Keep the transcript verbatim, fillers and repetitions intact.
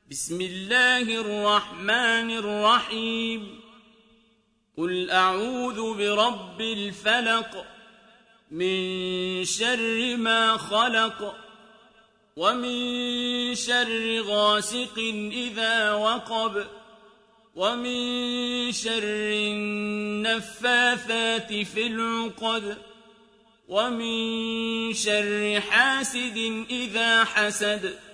بسم الله الرحمن الرحيم قل أعوذ برب الفلق من شر ما خلق ومن شر غاسق إذا وقب ومن شر النفاثات في العقد ومن شر حاسد إذا حسد